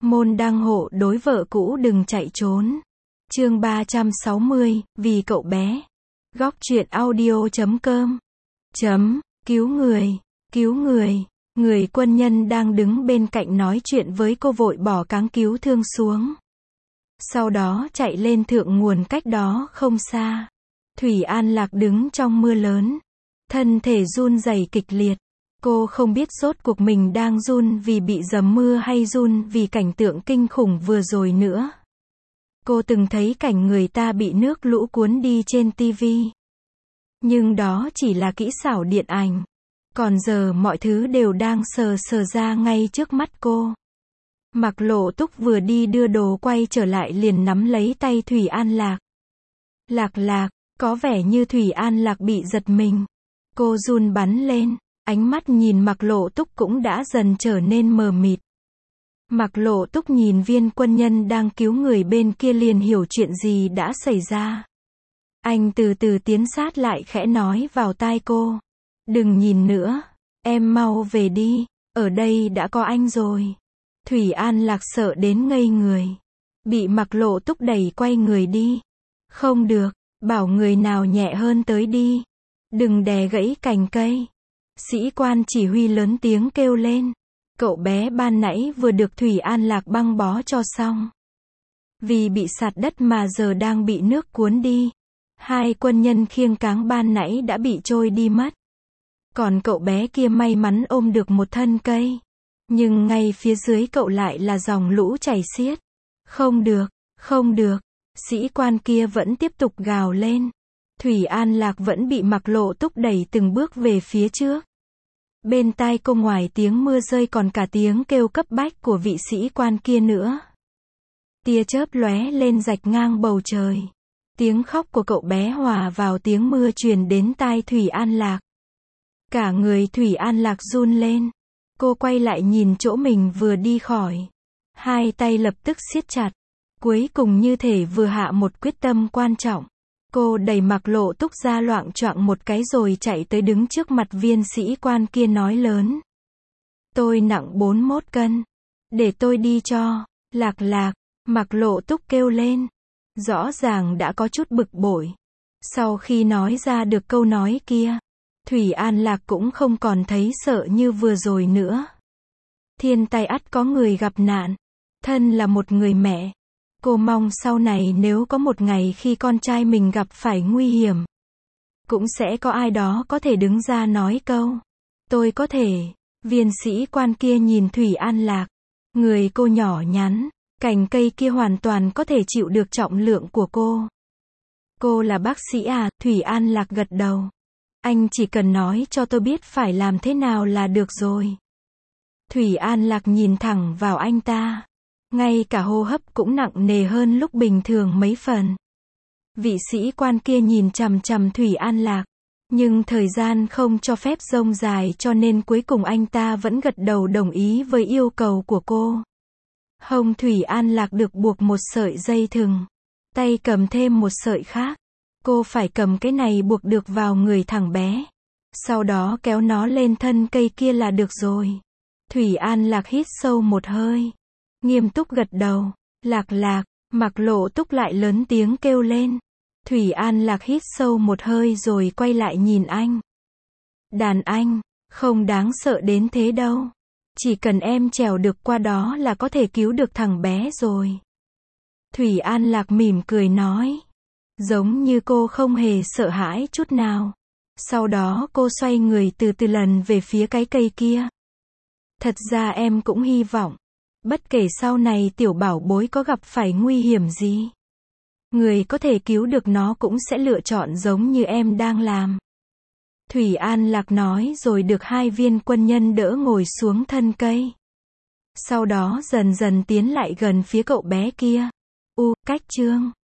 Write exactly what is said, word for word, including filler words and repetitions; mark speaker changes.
Speaker 1: Môn đăng hộ đối vợ cũ đừng chạy trốn. Chương ba trăm sáu mươi, vì cậu bé. Góc truyện audio chấm com. Chấm, cứu người, cứu người. Người quân nhân đang đứng bên cạnh nói chuyện với cô vội bỏ cáng cứu thương xuống. Sau đó chạy lên thượng nguồn cách đó không xa. Thủy An Lạc đứng trong mưa lớn. Thân thể run rẩy kịch liệt. Cô không biết rốt cuộc mình đang run vì bị dầm mưa hay run vì cảnh tượng kinh khủng vừa rồi nữa. Cô từng thấy cảnh người ta bị nước lũ cuốn đi trên ti vi. Nhưng đó chỉ là kỹ xảo điện ảnh. Còn giờ mọi thứ đều đang sờ sờ ra ngay trước mắt cô. Mạc Lộ Túc vừa đi đưa đồ quay trở lại liền nắm lấy tay Thủy An Lạc. Lạc Lạc, có vẻ như Thủy An Lạc bị giật mình. Cô run bắn lên, ánh mắt nhìn Mạc Lộ Túc cũng đã dần trở nên mờ mịt. Mạc Lộ Túc nhìn viên quân nhân đang cứu người bên kia liền hiểu chuyện gì đã xảy ra. Anh từ từ tiến sát lại khẽ nói vào tai cô. Đừng nhìn nữa, em mau về đi, ở đây đã có anh rồi. Thủy An Lạc sợ đến ngây người. Bị Mạc Lộ Túc đẩy quay người đi. Không được, bảo người nào nhẹ hơn tới đi. Đừng đè gãy cành cây. Sĩ quan chỉ huy lớn tiếng kêu lên. Cậu bé ban nãy vừa được Thủy An Lạc băng bó cho xong. Vì bị sạt đất mà giờ đang bị nước cuốn đi. Hai quân nhân khiêng cáng ban nãy đã bị trôi đi mất. Còn cậu bé kia may mắn ôm được một thân cây. Nhưng ngay phía dưới cậu lại là dòng lũ chảy xiết. Không được, không được. Sĩ quan kia vẫn tiếp tục gào lên. Thủy An Lạc vẫn bị Mạc Lộ Túc đẩy từng bước về phía trước. Bên tai cô ngoài tiếng mưa rơi còn cả tiếng kêu cấp bách của vị sĩ quan kia nữa. Tia chớp lóe lên rạch ngang bầu trời. Tiếng khóc của cậu bé hòa vào tiếng mưa truyền đến tai Thủy An Lạc. Cả người Thủy An Lạc run lên. Cô quay lại nhìn chỗ mình vừa đi khỏi. Hai tay lập tức siết chặt. Cuối cùng như thể vừa hạ một quyết tâm quan trọng. Cô đẩy Mạc Lộ Túc ra loạng choạng một cái rồi chạy tới đứng trước mặt viên sĩ quan kia nói lớn. Tôi nặng bốn mươi mốt cân. Để tôi đi cho. Lạc Lạc. Mạc Lộ Túc kêu lên. Rõ ràng đã có chút bực bội. Sau khi nói ra được câu nói kia. Thủy An Lạc cũng không còn thấy sợ như vừa rồi nữa. Thiên tai ắt có người gặp nạn. Thân là một người mẹ. Cô mong sau này nếu có một ngày khi con trai mình gặp phải nguy hiểm. Cũng sẽ có ai đó có thể đứng ra nói câu. Tôi có thể. Viên sĩ quan kia nhìn Thủy An Lạc. Người cô nhỏ nhắn. Cành cây kia hoàn toàn có thể chịu được trọng lượng của cô. Cô là bác sĩ à? Thủy An Lạc gật đầu. Anh chỉ cần nói cho tôi biết phải làm thế nào là được rồi. Thủy An Lạc nhìn thẳng vào anh ta. Ngay cả hô hấp cũng nặng nề hơn lúc bình thường mấy phần. Vị sĩ quan kia nhìn chằm chằm Thủy An Lạc. Nhưng thời gian không cho phép rông dài cho nên cuối cùng anh ta vẫn gật đầu đồng ý với yêu cầu của cô. Hông Thủy An Lạc được buộc một sợi dây thừng. Tay cầm thêm một sợi khác. Cô phải cầm cái này buộc được vào người thằng bé. Sau đó kéo nó lên thân cây kia là được rồi. Thủy An Lạc hít sâu một hơi. Nghiêm túc gật đầu. Lạc Lạc. Mạc Lộ Túc lại lớn tiếng kêu lên. Thủy An Lạc hít sâu một hơi rồi quay lại nhìn anh. Đàn anh, không đáng sợ đến thế đâu. Chỉ cần em trèo được qua đó là có thể cứu được thằng bé rồi. Thủy An Lạc mỉm cười nói. Giống như cô không hề sợ hãi chút nào. Sau đó cô xoay người từ từ lần về phía cái cây kia. Thật ra em cũng hy vọng. Bất kể sau này tiểu bảo bối có gặp phải nguy hiểm gì. Người có thể cứu được nó cũng sẽ lựa chọn giống như em đang làm. Thủy An Lạc nói rồi được hai viên quân nhân đỡ ngồi xuống thân cây. Sau đó dần dần tiến lại gần phía cậu bé kia. U, cách chương.